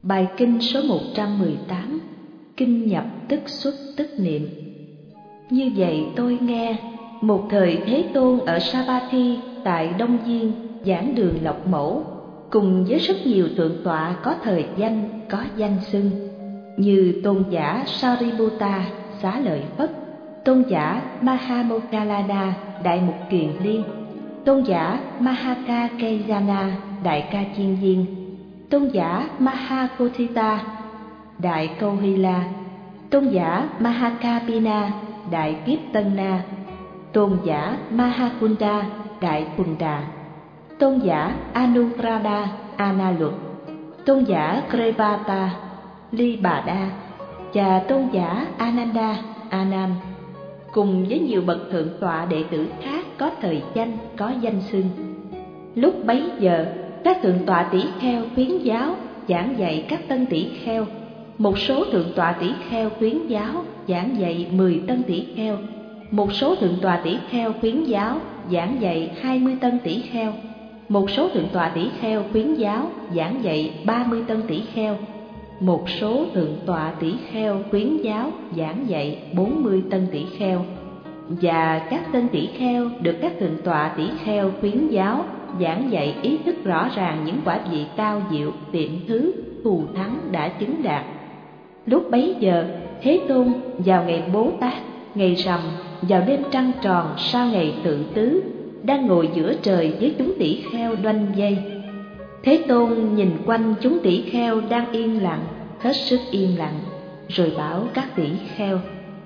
Bài kinh số 118, kinh nhập tức xuất tức niệm. Như vậy tôi nghe, một thời Thế Tôn ở Savatthi tại Đông Diên giảng đường Lộc Mẫu, cùng với rất nhiều thượng tọa có thời danh, có danh xưng, như tôn giả Sariputta Xá Lợi Phất, tôn giả Mahamokkallana Đại Mục Kiền Liên, tôn giả Mahakakayana Đại Ca Chiên Viên, tôn giả Mahakotthita Đại Câu Hy La, tôn giả Mahakapina Đại Kiếp Tân Na, tôn giả Mahakunda Đại Quần Đà, tôn giả Anugrada Ana Luật, tôn giả Grevata Ly Bà Đa và tôn giả Ananda Anan, cùng với nhiều bậc thượng tọa đệ tử khác có thời danh, có danh xưng. Lúc bấy giờ, các thượng tọa tỷ kheo khuyến giáo giảng dạy các tân tỷ kheo, một số thượng tọa tỷ kheo khuyến giáo giảng dạy 10 tân tỷ kheo, một số thượng tọa tỷ kheo khuyến giáo giảng dạy 20 tân tỷ kheo, một số thượng tọa tỷ kheo khuyến giáo giảng dạy 30 tân tỷ kheo, một số thượng tọa tỷ kheo khuyến giáo giảng dạy 40 tân tỷ kheo. Và các tân tỷ kheo được các thượng tọa tỷ kheo khuyến giáo giảng dạy ý thức rõ ràng những quả vị cao diệu, tiệm thứ, thù thắng đã chứng đạt. Lúc bấy giờ, Thế Tôn vào ngày Bố Tát, ngày rằm, vào đêm trăng tròn sau ngày tự tứ, đang ngồi giữa trời với chúng tỷ kheo đoanh vây. Thế Tôn nhìn quanh chúng tỷ kheo đang yên lặng, hết sức yên lặng, rồi bảo các tỷ kheo: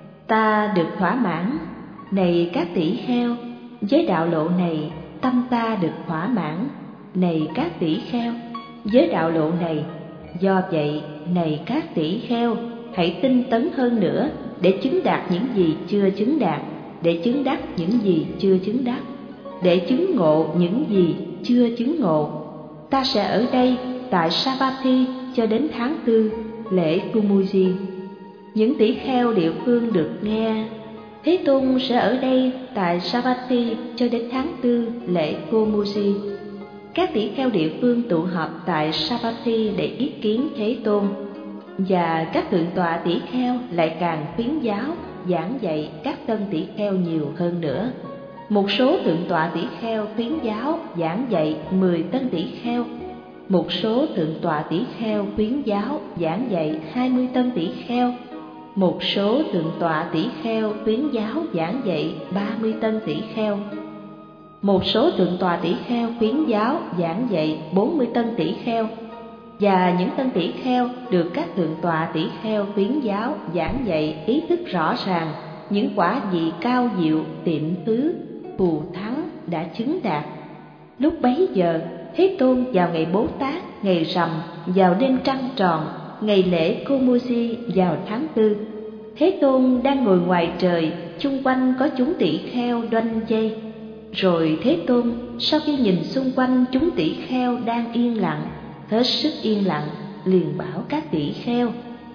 Ta được thỏa mãn. Này các tỷ kheo, với đạo lộ này tâm ta được thỏa mãn. Này các tỷ kheo, với đạo lộ này. Do vậy, này các tỷ kheo, hãy tinh tấn hơn nữa để chứng đạt những gì chưa chứng đạt, để chứng đắc những gì chưa chứng đắc, để chứng ngộ những gì chưa chứng ngộ. Ta sẽ ở đây tại Savatthi cho đến tháng 4, lễ Kumuji. Những tỷ kheo địa phương được nghe: Thế Tôn sẽ ở đây tại Savatthi cho đến tháng 4, lễ Kumuji. Các tỷ kheo địa phương tụ họp tại Savatthi để ý kiến Thế Tôn. Và các thượng tọa tỷ kheo lại càng khuyến giáo, giảng dạy các tân tỷ kheo nhiều hơn nữa. Một số thượng tọa tỷ kheo khuyến giáo giảng dạy 10 tân tỷ kheo, một số thượng tọa tỷ kheo khuyến giáo giảng dạy 20 tân tỷ kheo, một số thượng tọa tỷ kheo khuyến giáo giảng dạy 30 tân tỷ kheo, một số thượng tọa tỷ kheo khuyến giáo giảng dạy 40 tân tỷ kheo. Và những tân tỷ kheo được các thượng tọa tỷ kheo khuyến giáo giảng dạy ý thức rõ ràng những quả vị cao diệu, tiệm tứ, thù thắng đã chứng đạt. Lúc bấy giờ, Thế Tôn vào ngày Bố Tát, ngày rằm, vào đêm trăng tròn, ngày lễ Kumuji vào tháng 4. Thế Tôn đang ngồi ngoài trời, chung quanh có chúng tỷ kheo đoanh vây. Rồi Thế Tôn sau khi nhìn xung quanh chúng tỷ kheo đang yên lặng, hết sức yên lặng, liền bảo các tỷ kheo: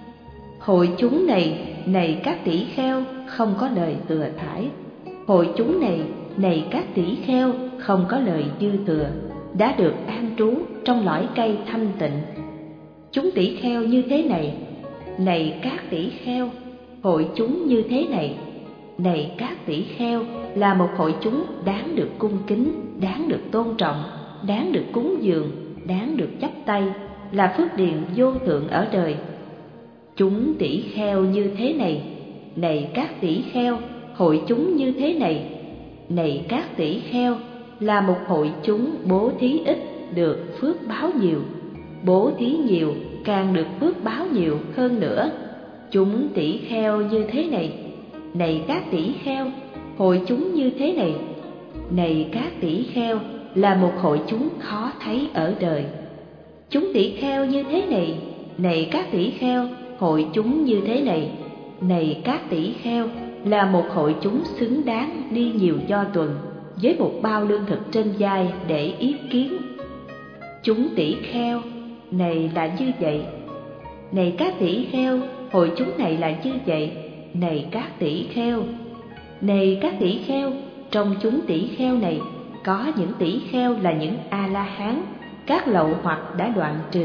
Hội chúng này, này các tỷ kheo, không có lời thừa thãi. Hội chúng này, này các tỷ kheo, không có lời dư thừa, đã được an trú trong lõi cây thanh tịnh. Chúng tỷ kheo như thế này, này các tỷ kheo, hội chúng như thế này, này các tỷ kheo, là một hội chúng đáng được cung kính, đáng được tôn trọng, đáng được cúng dường, đáng được chắp tay, là phước điền vô thượng ở đời. Chúng tỷ kheo như thế này, này các tỷ kheo, hội chúng như thế này, này các tỷ kheo, là một hội chúng bố thí ít được phước báo nhiều, bố thí nhiều càng được phước báo nhiều hơn nữa. Chúng tỷ kheo như thế này, này các tỷ kheo, hội chúng như thế này, này các tỷ kheo, là một hội chúng khó thấy ở đời. Chúng tỷ kheo như thế này, này các tỷ kheo, hội chúng như thế này, này các tỷ kheo, là một hội chúng xứng đáng đi nhiều do tuần, với một bao lương thực trên vai để yết kiến. Chúng tỷ kheo này là như vậy, này các tỷ kheo, hội chúng này là như vậy, này các tỷ kheo, này các tỷ kheo. Trong chúng tỷ kheo này có những tỷ kheo là những A-la-hán, các lậu hoặc đã đoạn trừ,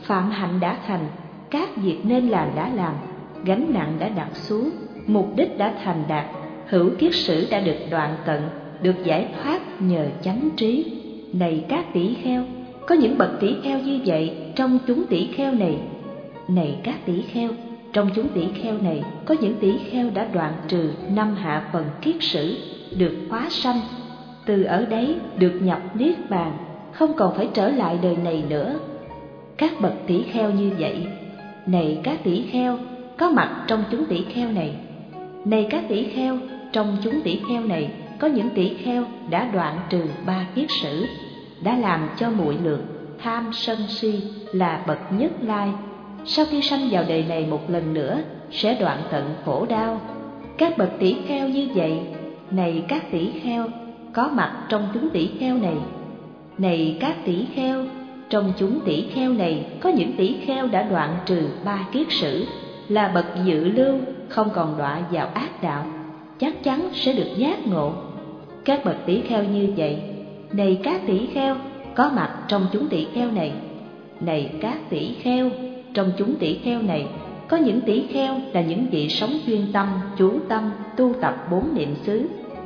phạm hạnh đã thành, các việc nên làm đã làm, gánh nặng đã đặt xuống, mục đích đã thành đạt, hữu kiết sử đã được đoạn tận, được giải thoát nhờ chánh trí. Này các tỷ kheo, có những bậc tỷ kheo như vậy trong chúng tỷ kheo này. Này các tỷ kheo, trong chúng tỷ kheo này có những tỷ kheo đã đoạn trừ 5 hạ phần kiết sử, được hóa sanh, từ ở đấy được nhập niết bàn, không còn phải trở lại đời này nữa. Các bậc tỷ kheo như vậy. Này các tỷ kheo, có mặt trong chúng tỷ kheo này. Này các tỷ kheo, trong chúng tỷ kheo này có những tỷ kheo đã đoạn trừ 3 kiết sử, đã làm cho muội lược, tham sân si là bậc nhất lai. Sau khi sanh vào đời này một lần nữa sẽ đoạn tận khổ đau. Các bậc tỷ kheo như vậy. Này các tỷ kheo, có mặt trong chúng tỷ kheo này. Này các tỷ kheo, trong chúng tỷ kheo này có những tỷ kheo đã đoạn trừ 3 kiết sử, là bậc dự lưu, không còn đọa vào ác đạo, chắc chắn sẽ được giác ngộ. Các bậc tỷ kheo như vậy. Này các tỷ kheo, có mặt trong chúng tỷ kheo này. Này các tỷ kheo, trong chúng tỷ kheo này có những tỷ kheo là những vị sống chuyên tâm, chú tâm, tu tập 4 niệm xứ.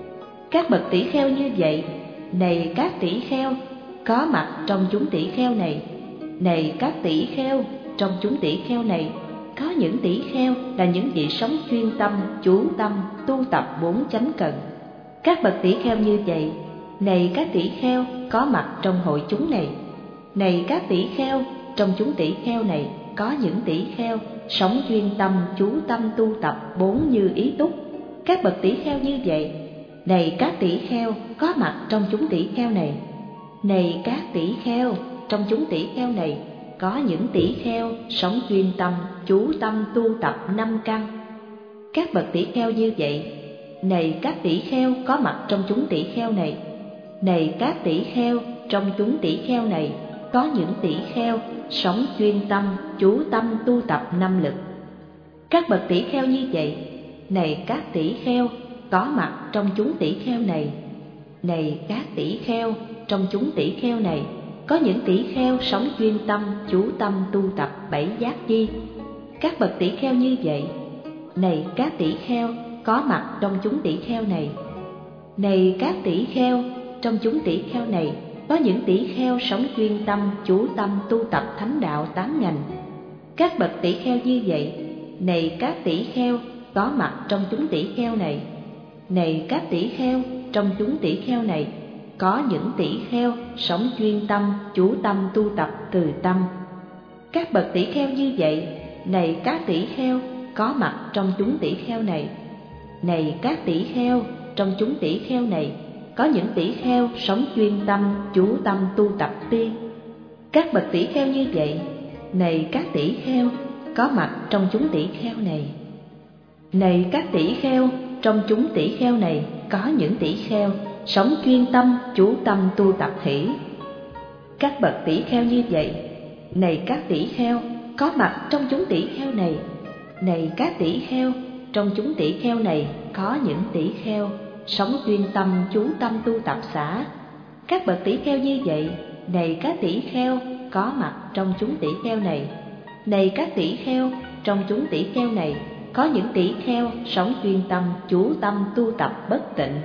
Các bậc tỷ kheo như vậy. Này các tỷ kheo, có mặt trong chúng tỷ kheo này. Này các tỷ kheo, trong chúng tỷ kheo này có những tỷ kheo là những vị sống chuyên tâm, chú tâm, tu tập 4 chánh cần. Các bậc tỷ kheo như vậy. Này các tỷ kheo, có mặt trong hội chúng này. Này các tỷ kheo, trong chúng tỷ kheo này có những tỷ kheo sống chuyên tâm, chú tâm, tu tập 4 như ý túc. Các bậc tỷ kheo như vậy. Này các tỷ kheo, có mặt trong chúng tỷ kheo này. Này các tỷ kheo, trong chúng tỷ kheo này có những tỷ kheo sống chuyên tâm, chú tâm, tu tập 5 căn. Các bậc tỷ kheo như vậy. Này các tỷ kheo, có mặt trong chúng tỷ kheo này. Này các tỷ kheo, trong chúng tỷ kheo này có những tỷ kheo sống chuyên tâm, chú tâm, tu tập 5 lực. Các bậc tỷ kheo như vậy. Này các tỷ kheo, có mặt trong chúng tỷ kheo này. Này các tỷ kheo, trong chúng tỷ kheo này có những tỷ kheo sống chuyên tâm, chú tâm, tu tập 7 giác chi. Các bậc tỷ kheo như vậy. Này các tỷ kheo, có mặt trong chúng tỷ kheo này. Này các tỷ kheo, trong chúng tỷ kheo này có những tỷ kheo sống chuyên tâm, chú tâm, tu tập thánh đạo 8 ngành. Các bậc tỷ kheo như vậy. Này các tỷ kheo, có mặt trong chúng tỷ kheo này. Này các tỷ kheo, trong chúng tỷ kheo này có những tỷ kheo sống chuyên tâm, chú tâm, tu tập từ tâm. Các bậc tỷ kheo như vậy. Này các tỷ kheo, có mặt trong chúng tỷ kheo này. Này các tỷ kheo, trong chúng tỷ kheo này có những tỷ kheo sống chuyên tâm, chú tâm, tu tập tiên. Các bậc tỷ kheo như vậy. Này các tỷ kheo, có mặt trong chúng tỷ kheo này. Này các tỷ kheo, trong chúng tỷ kheo này có những tỷ kheo sống chuyên tâm, chú tâm, tu tập hỷ. Các bậc tỷ kheo như vậy. Này các tỷ kheo, có mặt trong chúng tỷ kheo này. Này các tỷ kheo, trong chúng tỷ kheo này có những tỷ kheo sống chuyên tâm, chú tâm, tu tập xả. Các bậc tỷ kheo như vậy. Này các tỷ kheo, có mặt trong chúng tỷ kheo này. Này các tỷ kheo, trong chúng tỷ kheo này có những tỷ kheo sống chuyên tâm, chú tâm, tu tập bất tịnh.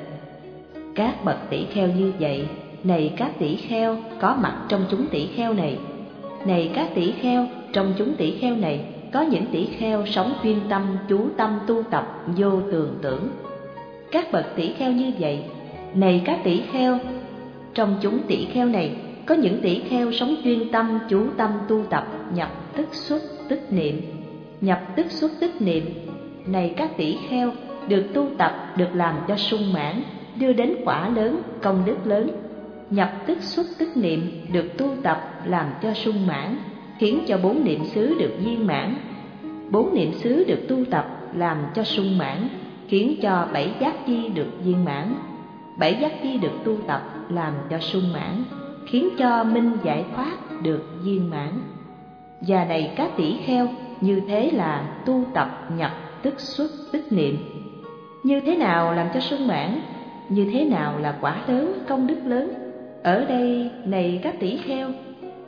Các bậc tỷ kheo như vậy. Này các tỷ kheo, có mặt trong chúng tỷ kheo này. Này các tỷ kheo, trong chúng tỷ kheo này có những tỷ kheo sống chuyên tâm, chú tâm, tu tập vô tường tưởng. Các bậc tỷ kheo như vậy. Này các tỷ kheo, trong chúng tỷ kheo này có những tỷ kheo sống chuyên tâm, chú tâm, tu tập nhập tức xuất tức niệm. Nhập tức xuất tức niệm. Này các tỷ kheo, được tu tập, được làm cho sung mãn, đưa đến quả lớn, công đức lớn. Nhập tức xuất tức niệm, được tu tập, làm cho sung mãn, khiến cho 4 niệm xứ được viên mãn. 4 niệm xứ được tu tập, làm cho sung mãn, khiến cho 7 giác chi được viên mãn. 7 giác chi được tu tập, làm cho sung mãn, khiến cho minh giải thoát được viên mãn. Và này các tỷ kheo, như thế là tu tập nhập tức xuất tức niệm. Như thế nào làm cho sung mãn? Như thế nào là quả lớn, công đức lớn? Ở đây này các tỷ kheo,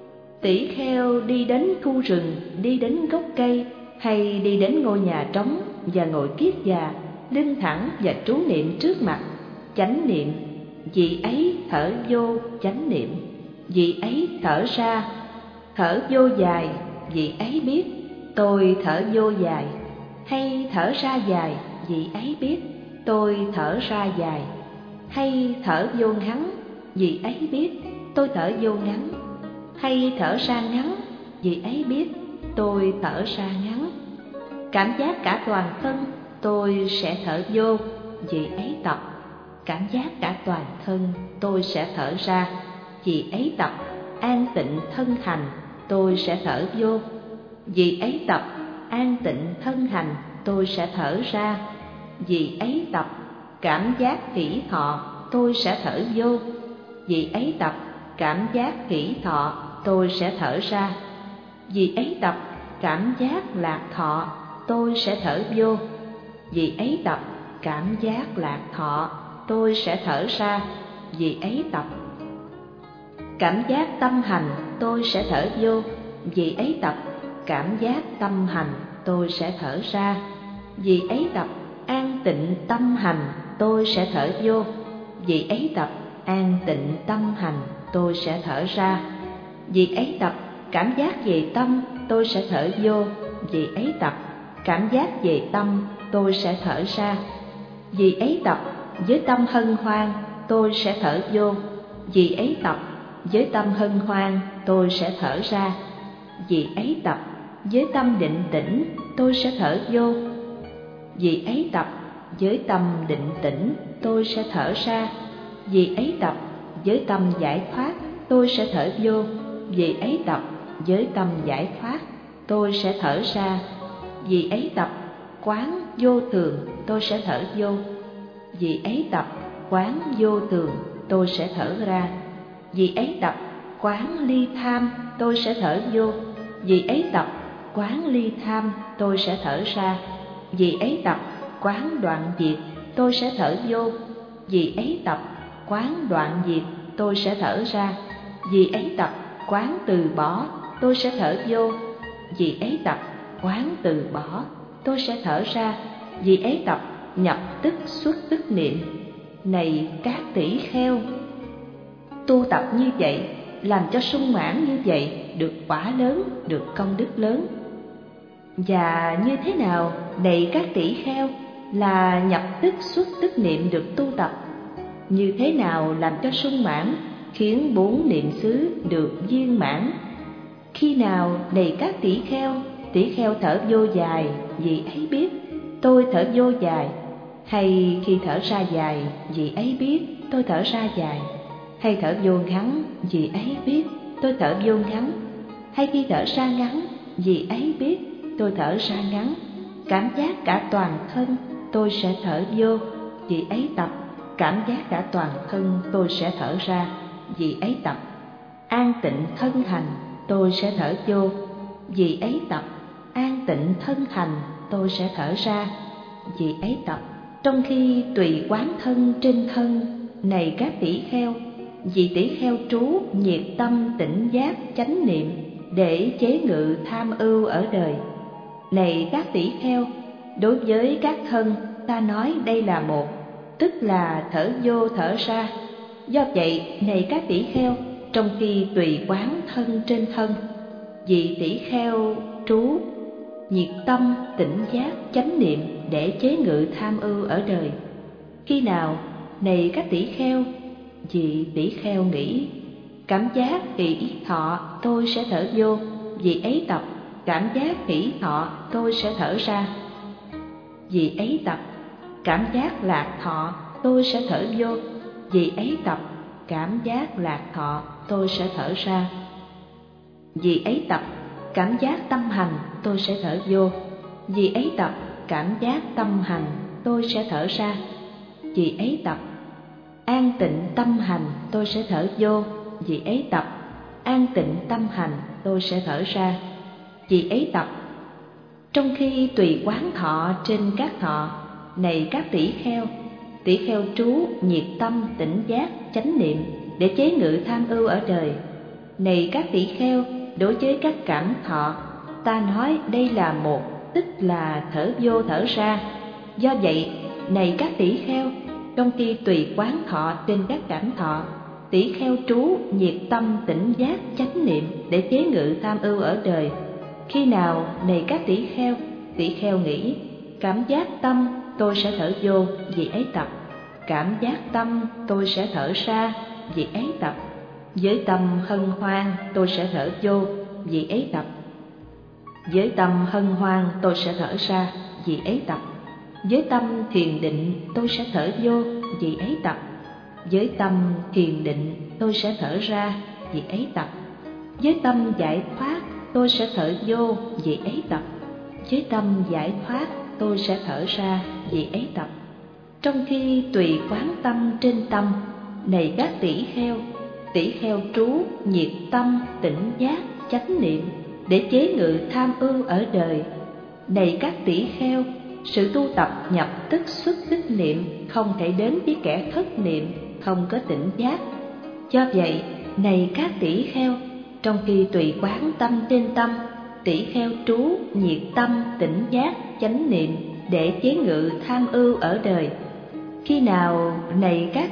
Tỷ kheo đi đến khu rừng, đi đến gốc cây, hay đi đến ngôi nhà trống và ngồi kiết già, lưng thẳng và trú niệm trước mặt, chánh niệm. Vị ấy thở vô, chánh niệm. Vị ấy thở ra, thở vô dài. Vị ấy biết tôi thở vô dài. Hay thở ra dài. Vị ấy biết tôi thở ra dài. Hay thở vô ngắn. Vị ấy biết tôi thở vô ngắn. Hay thở ra ngắn. Vị ấy biết tôi thở ra ngắn. Cảm giác cả toàn thân tôi sẽ thở vô. Vị ấy tập. Cảm giác cả toàn thân tôi sẽ thở ra. Vị ấy tập. An tịnh thân hành tôi sẽ thở vô. Vị ấy tập. An tịnh thân hành tôi sẽ thở ra. Vị ấy tập. Cảm giác hỷ thọ tôi sẽ thở vô. Vị ấy tập. Cảm giác hỷ thọ tôi sẽ thở ra. Vị ấy tập. Cảm giác lạc thọ tôi sẽ thở vô. Vị ấy tập. Cảm giác lạc thọ tôi sẽ thở ra. Vị ấy tập. Cảm giác tâm hành tôi sẽ thở vô. Vị ấy tập. Cảm giác tâm hành tôi sẽ thở ra. Vị ấy tập. An tịnh tâm hành tôi sẽ thở vô. Vị ấy tập. An tịnh tâm hành tôi sẽ thở ra. Vị ấy tập. Cảm giác về tâm tôi sẽ thở vô. Vị ấy tập. Cảm giác về tâm tôi sẽ thở ra. Vị ấy tập. Với tâm hân hoan tôi sẽ thở vô. Vị ấy tập. Với tâm hân hoan tôi sẽ thở ra. Vị ấy tập. Với tâm định tĩnh tôi sẽ thở vô. Vị ấy tập. Với tâm định tĩnh tôi sẽ thở ra. Vị ấy tập. Với tâm giải thoát tôi sẽ thở vô. Vị ấy tập. Với tâm giải thoát tôi sẽ thở ra. Vị ấy tập. Quán vô thường tôi sẽ thở vô. Vị ấy tập. Quán vô thường tôi sẽ thở ra. Vị ấy tập. Quán ly tham tôi sẽ thở vô. Vị ấy tập. Quán ly tham tôi sẽ thở ra. Vị ấy tập. Quán đoạn diệt tôi sẽ thở vô. Vị ấy tập. Quán đoạn diệt tôi sẽ thở ra. Vị ấy tập. Quán từ bỏ tôi sẽ thở vô. Vị ấy tập. Quán từ bỏ tôi sẽ thở ra. Vị ấy tập. Nhập tức xuất tức niệm. Này các tỷ kheo, tu tập như vậy, làm cho sung mãn như vậy, được quả lớn, được công đức lớn. Và như thế nào, này các tỷ kheo, là nhập tức xuất tức niệm được tu tập? Như thế nào làm cho sung mãn, khiến 4 niệm xứ được viên mãn? Khi nào, này các tỷ kheo thở vô dài, vị ấy biết tôi thở vô dài. Hay khi thở ra dài, vị ấy biết tôi thở ra dài. Hay thở vô ngắn, vị ấy biết tôi thở vô ngắn. Hay khi thở ra ngắn, vị ấy biết tôi thở ra ngắn. Cảm giác cả toàn thân tôi sẽ thở vô. Vị ấy tập. Cảm giác cả toàn thân tôi sẽ thở ra. Vị ấy tập. An tịnh thân hành tôi sẽ thở vô. Vị ấy tập. An tịnh thân hành tôi sẽ thở ra. Vị ấy tập. Trong khi tùy quán thân trên thân, này các tỷ kheo, vị tỷ kheo trú nhiệt tâm tỉnh giác chánh niệm để chế ngự tham ưu ở đời. Này các tỷ kheo, đối với các thân ta nói đây là một, tức là thở vô thở ra. Do vậy, này các tỷ kheo, trong khi tùy quán thân trên thân, vị tỷ kheo trú nhiệt tâm tỉnh giác chánh niệm để chế ngự tham ưu ở đời. Khi nào, này các tỷ kheo, vị tỷ kheo nghĩ cảm giác hỷ thọ tôi sẽ thở vô. Vị ấy tập. Cảm giác hỷ thọ tôi sẽ thở ra. Vị ấy tập. Cảm giác lạc thọ tôi sẽ thở vô. Vị ấy tập. Cảm giác lạc thọ tôi sẽ thở ra. Vị ấy tập. Cảm giác tâm hành tôi sẽ thở vô. Vị ấy tập. Cảm giác tâm hành tôi sẽ thở ra. Vị ấy tập. An tịnh tâm hành tôi sẽ thở vô. Vị ấy tập. An tịnh tâm hành tôi sẽ thở ra. Vị ấy tập. Trong khi tùy quán thọ trên các thọ, này các tỷ kheo trú nhiệt tâm tỉnh giác chánh niệm để chế ngự tham ưu ở đời. Này các tỷ kheo, đối với các cảm thọ, ta nói đây là một, tức là thở vô thở ra. Do vậy, này các tỷ kheo, trong khi tùy quán thọ trên các cảm thọ, tỷ kheo trú nhiệt tâm tỉnh giác chánh niệm để chế ngự tham ưu ở đời. Khi nào, này các tỷ kheo nghĩ, cảm giác tâm tôi sẽ thở vô, vì ấy tập. Cảm giác tâm tôi sẽ thở ra, vì ấy tập. Với tâm hân hoan tôi sẽ thở vô, vì ấy tập. Với tâm hân hoan tôi sẽ thở ra, vì ấy tập. Với tâm thiền định tôi sẽ thở vô, vì ấy tập. Với tâm thiền định tôi sẽ thở ra, vì ấy tập. Với tâm giải thoát tôi sẽ thở vô, vì ấy tập. Với tâm giải thoát tôi sẽ thở ra, vì ấy tập. Trong khi tùy quán tâm trên tâm, này các tỷ kheo trú nhiệt tâm tỉnh giác chánh niệm để chế ngự tham ưu ở đời. Này các tỷ kheo, sự tu tập nhập tức xuất tức niệm không thể đến với kẻ thất niệm, không có tỉnh giác. Do vậy, này các tỷ kheo, trong khi tùy quán tâm trên tâm, tỷ kheo trú nhiệt tâm tỉnh giác chánh niệm để chế ngự tham ưu ở đời. Khi nào, này các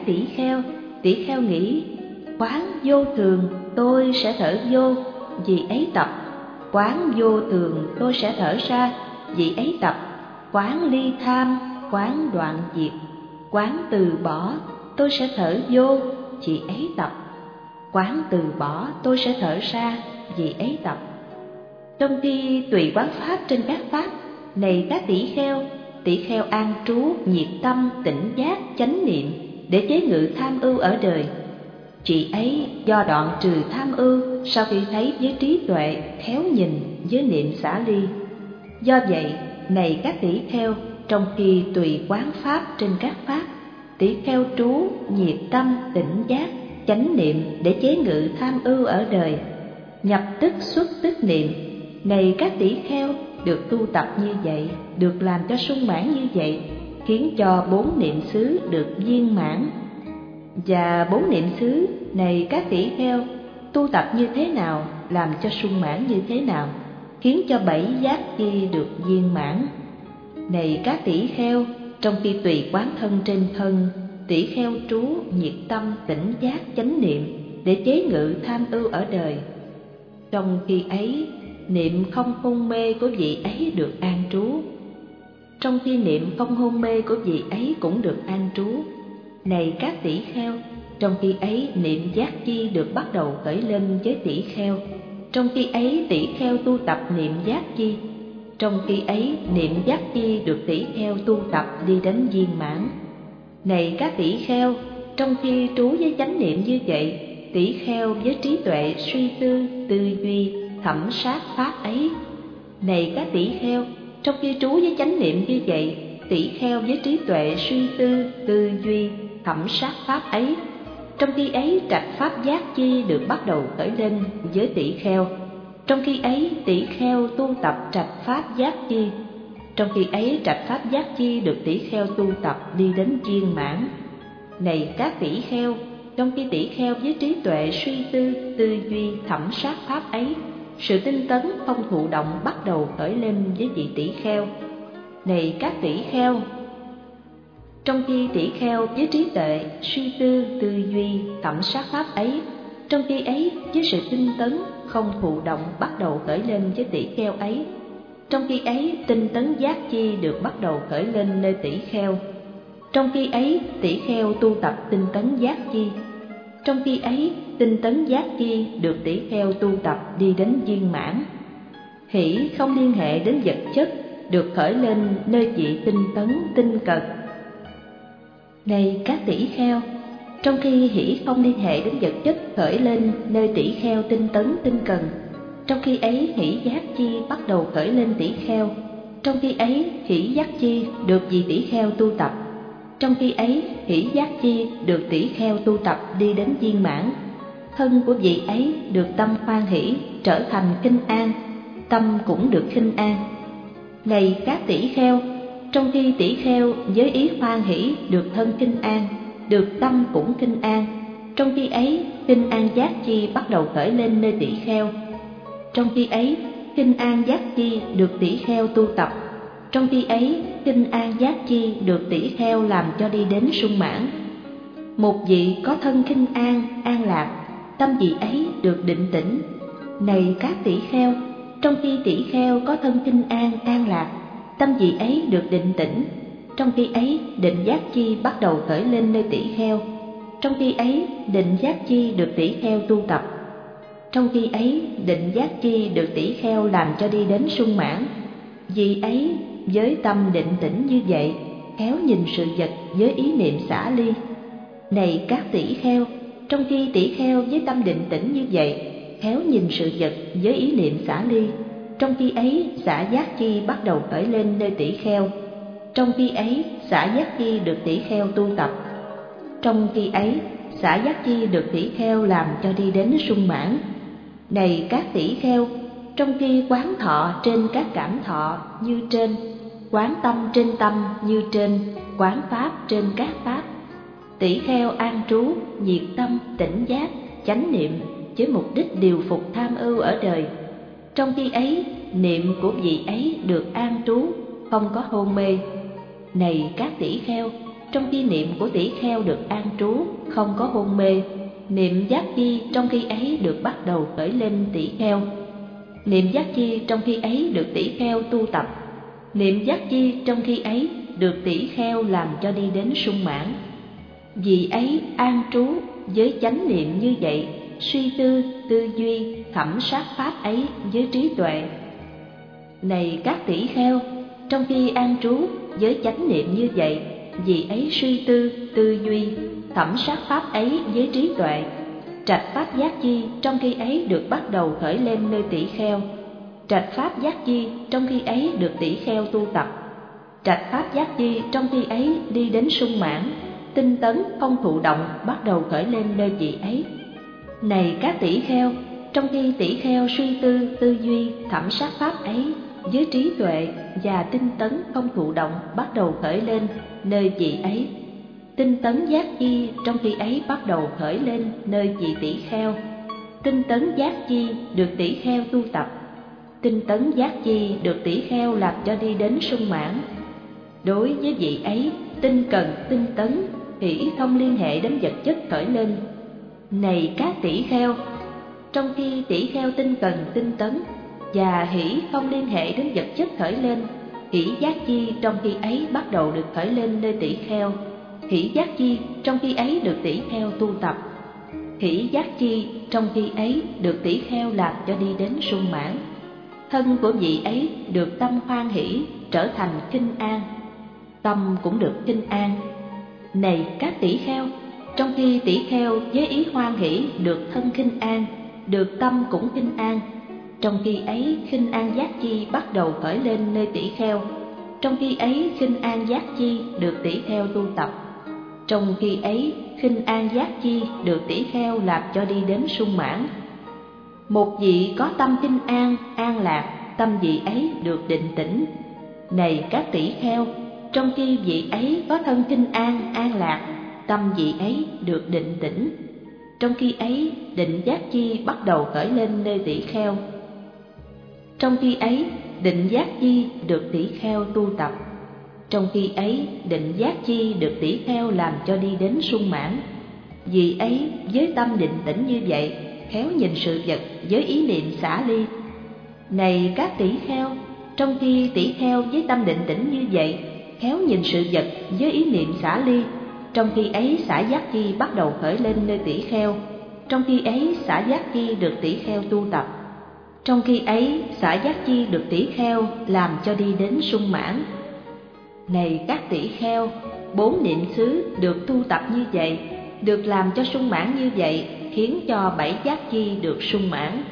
tỷ kheo nghĩ, quán vô thường tôi sẽ thở vô, vì ấy tập. Quán vô thường tôi sẽ thở ra, vì ấy tập. Quán ly tham, quán đoạn diệt, quán từ bỏ tôi sẽ thở vô, vì ấy tập. Quán từ bỏ tôi sẽ thở ra, vì ấy tập. Trong khi tùy quán pháp trên các pháp, này các tỷ kheo an trú nhiệt tâm tỉnh giác chánh niệm để chế ngự tham ưu ở đời. Chị ấy do đoạn trừ tham ưu sau khi thấy với trí tuệ khéo nhìn với niệm xả ly. Do vậy, này các tỷ kheo, trong khi tùy quán pháp trên các pháp, tỷ kheo trú nhiệt tâm tỉnh giác chánh niệm để chế ngự tham ưu ở đời. Nhập tức xuất tức niệm, này các tỷ kheo, được tu tập như vậy, được làm cho sung mãn như vậy, khiến cho 4 niệm xứ được viên mãn. Và 4 niệm xứ này các tỷ kheo, tu tập như thế nào, làm cho sung mãn như thế nào, khiến cho 7 giác chi được viên mãn. Này các tỷ kheo, trong khi tùy quán thân trên thân, tỷ kheo trú nhiệt tâm tỉnh giác chánh niệm để chế ngự tham ưu ở đời. Trong khi ấy, niệm không hôn mê của vị ấy được an trú. Trong khi niệm không hôn mê của vị ấy cũng được an trú. Này các tỷ kheo, trong khi ấy niệm giác chi được bắt đầu khởi lên với tỷ kheo. Trong khi ấy tỷ kheo tu tập niệm giác chi. Trong khi ấy niệm giác chi được tỷ kheo tu tập đi đến viên mãn. Này các tỷ kheo, trong khi trú với chánh niệm như vậy, tỷ kheo với trí tuệ suy tư, tư duy, thẩm sát pháp ấy. Này các tỷ kheo, trong khi trú với chánh niệm như vậy, tỷ kheo với trí tuệ suy tư, tư duy, thẩm sát pháp ấy. Trong khi ấy trạch pháp giác chi được bắt đầu khởi lên với tỷ kheo. Trong khi ấy tỷ kheo tu tập trạch pháp giác chi. Trong khi ấy trạch pháp giác chi được tỷ kheo tu tập đi đến viên mãn. Này các tỷ kheo, trong khi tỷ kheo với trí tuệ suy tư, tư duy, thẩm sát pháp ấy, sự tinh tấn không thụ động bắt đầu khởi lên với vị tỷ kheo. Này các tỷ kheo, trong khi tỷ kheo với trí tuệ suy tư, tư duy, thẩm sát pháp ấy, trong khi ấy với sự tinh tấn không thụ động bắt đầu khởi lên với tỷ kheo ấy. Trong khi ấy tinh tấn giác chi được bắt đầu khởi lên nơi tỷ kheo. Trong khi ấy tỷ kheo tu tập tinh tấn giác chi. Trong khi ấy tinh tấn giác chi được tỷ kheo tu tập đi đến viên mãn. Hỷ không liên hệ đến vật chất được khởi lên nơi vị tinh tấn tinh cần. Này các tỷ kheo, trong khi hỷ không liên hệ đến vật chất khởi lên nơi tỷ kheo tinh tấn tinh cần, trong khi ấy hỷ giác chi bắt đầu khởi lên tỷ kheo. Trong khi ấy hỷ giác chi được vị tỷ kheo tu tập. Trong khi ấy hỷ giác chi được tỷ kheo tu tập đi đến viên mãn. Thân của vị ấy được tâm hoan hỷ trở thành kinh an, tâm cũng được kinh an. Này các tỷ kheo, trong khi tỷ kheo với ý hoan hỷ được thân kinh an, được tâm cũng kinh an, trong khi ấy kinh an giác chi bắt đầu khởi lên nơi tỷ kheo. Trong khi ấy, Kinh An Giác Chi được tỷ kheo tu tập. Trong khi ấy, Kinh An Giác Chi được tỷ kheo làm cho đi đến sung mãn. Một vị có thân Kinh An, an lạc, tâm vị ấy được định tĩnh. Này các tỷ kheo, trong khi tỷ kheo có thân Kinh An, an lạc, tâm vị ấy được định tĩnh. Trong khi ấy, định giác chi bắt đầu khởi lên nơi tỷ kheo. Trong khi ấy, định giác chi được tỷ kheo tu tập. Trong khi ấy, định giác chi được tỷ kheo làm cho đi đến sung mãn. Vì ấy, với tâm định tĩnh như vậy, khéo nhìn sự vật với ý niệm xả ly. Này các tỷ kheo, trong khi tỷ kheo với tâm định tĩnh như vậy, khéo nhìn sự vật với ý niệm xả ly. Trong khi ấy, xả giác chi bắt đầu khởi lên nơi tỷ kheo. Trong khi ấy, xả giác chi được tỷ kheo tu tập. Trong khi ấy, xả giác chi được tỷ kheo làm cho đi đến sung mãn. Này các tỷ kheo, trong khi quán thọ trên các cảm thọ như trên, quán tâm trên tâm như trên, quán pháp trên các pháp, tỷ kheo an trú, nhiệt tâm, tỉnh giác, chánh niệm với mục đích điều phục tham ưu ở đời. Trong khi ấy, niệm của vị ấy được an trú, không có hôn mê. Này các tỷ kheo, trong khi niệm của tỷ kheo được an trú, không có hôn mê, niệm giác chi trong khi ấy được bắt đầu khởi lên tỷ kheo. Niệm giác chi trong khi ấy được tỷ kheo tu tập. Niệm giác chi trong khi ấy được tỷ kheo làm cho đi đến sung mãn. Vì ấy an trú với chánh niệm như vậy, suy tư, tư duy, thẩm sát pháp ấy với trí tuệ. Này các tỷ kheo, trong khi an trú với chánh niệm như vậy, vì ấy suy tư, tư duy, thẩm sát pháp ấy với trí tuệ. Trạch pháp giác chi trong khi ấy được bắt đầu khởi lên nơi tỷ kheo. Trạch pháp giác chi trong khi ấy được tỷ kheo tu tập. Trạch pháp giác chi trong khi ấy đi đến sung mãn. Tinh tấn không thụ động bắt đầu khởi lên nơi vị ấy. Này các tỷ kheo, trong khi tỷ kheo suy tư, tư duy, thẩm sát pháp ấy với trí tuệ và tinh tấn không thụ động bắt đầu khởi lên nơi vị ấy. Tinh tấn giác chi trong khi ấy bắt đầu khởi lên nơi vị tỷ kheo. Tinh tấn giác chi được tỷ kheo tu tập. Tinh tấn giác chi được tỷ kheo làm cho đi đến sung mãn. Đối với vị ấy, tinh cần, tinh tấn, hỷ không liên hệ đến vật chất khởi lên. Này các tỷ kheo, trong khi tỷ kheo tinh cần, tinh tấn và hỷ không liên hệ đến vật chất khởi lên, hỷ giác chi trong khi ấy bắt đầu được khởi lên nơi tỷ kheo. Hỷ giác chi trong khi ấy được tỷ kheo tu tập. Hỷ giác chi trong khi ấy được tỷ kheo làm cho đi đến sung mãn. Thân của vị ấy được tâm hoan hỷ trở thành kinh an, tâm cũng được kinh an. Này các tỷ kheo, trong khi tỷ kheo với ý hoan hỷ được thân kinh an, được tâm cũng kinh an, trong khi ấy kinh an giác chi bắt đầu khởi lên nơi tỷ kheo. Trong khi ấy kinh an giác chi được tỷ kheo tu tập. Trong khi ấy kinh an giác chi được tỷ kheo làm cho đi đến sung mãn. Một vị có tâm kinh an, an lạc, tâm vị ấy được định tĩnh. Này các tỷ kheo, trong khi vị ấy có thân kinh an, an lạc, tâm vị ấy được định tĩnh. Trong khi ấy định giác chi bắt đầu khởi lên nơi tỷ kheo. Trong khi ấy định giác chi được tỷ kheo tu tập. Trong khi ấy định giác chi được tỷ kheo làm cho đi đến sung mãn. Vì ấy với tâm định tĩnh như vậy, khéo nhìn sự vật với ý niệm xả ly. Này các tỷ kheo, trong khi tỷ kheo với tâm định tĩnh như vậy, khéo nhìn sự vật với ý niệm xả ly. Trong khi ấy xả giác chi bắt đầu khởi lên nơi tỷ kheo. Trong khi ấy xả giác chi được tỷ kheo tu tập. Trong khi ấy xả giác chi được tỷ kheo làm cho đi đến sung mãn. Này các tỷ kheo, 4 niệm xứ được tu tập như vậy, được làm cho sung mãn như vậy, khiến cho 7 giác chi được sung mãn.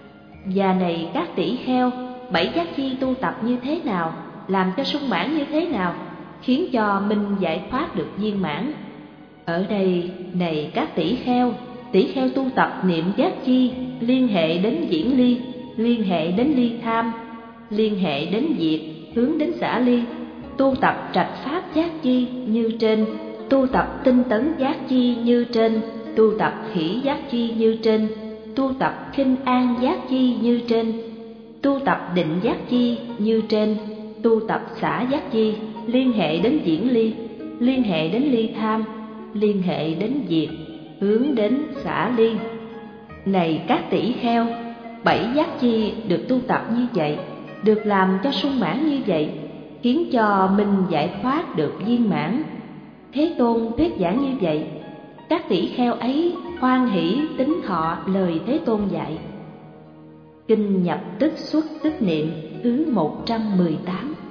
Và này các tỷ kheo, 7 giác chi tu tập như thế nào, làm cho sung mãn như thế nào, khiến cho minh giải thoát được viên mãn. Ở đây, này các tỷ kheo tu tập niệm giác chi liên hệ đến diễn ly, liên hệ đến ly tham, liên hệ đến diệt, hướng đến xả ly. Tu tập trạch pháp giác chi như trên, tu tập tinh tấn giác chi như trên, tu tập hỷ giác chi như trên. tu tập khinh an giác chi như trên, tu tập định giác chi như trên, tu tập xả giác chi liên hệ đến diễn ly, liên hệ đến ly tham, liên hệ đến diệt, hướng đến xả ly. Này các tỷ kheo, 7 giác chi được tu tập như vậy, được làm cho sung mãn như vậy, khiến cho mình giải thoát được viên mãn. Thế Tôn thuyết giảng như vậy, các tỷ kheo ấy hoan hỷ tín thọ lời Thế Tôn dạy. Kinh nhập tức xuất tức niệm thứ 118.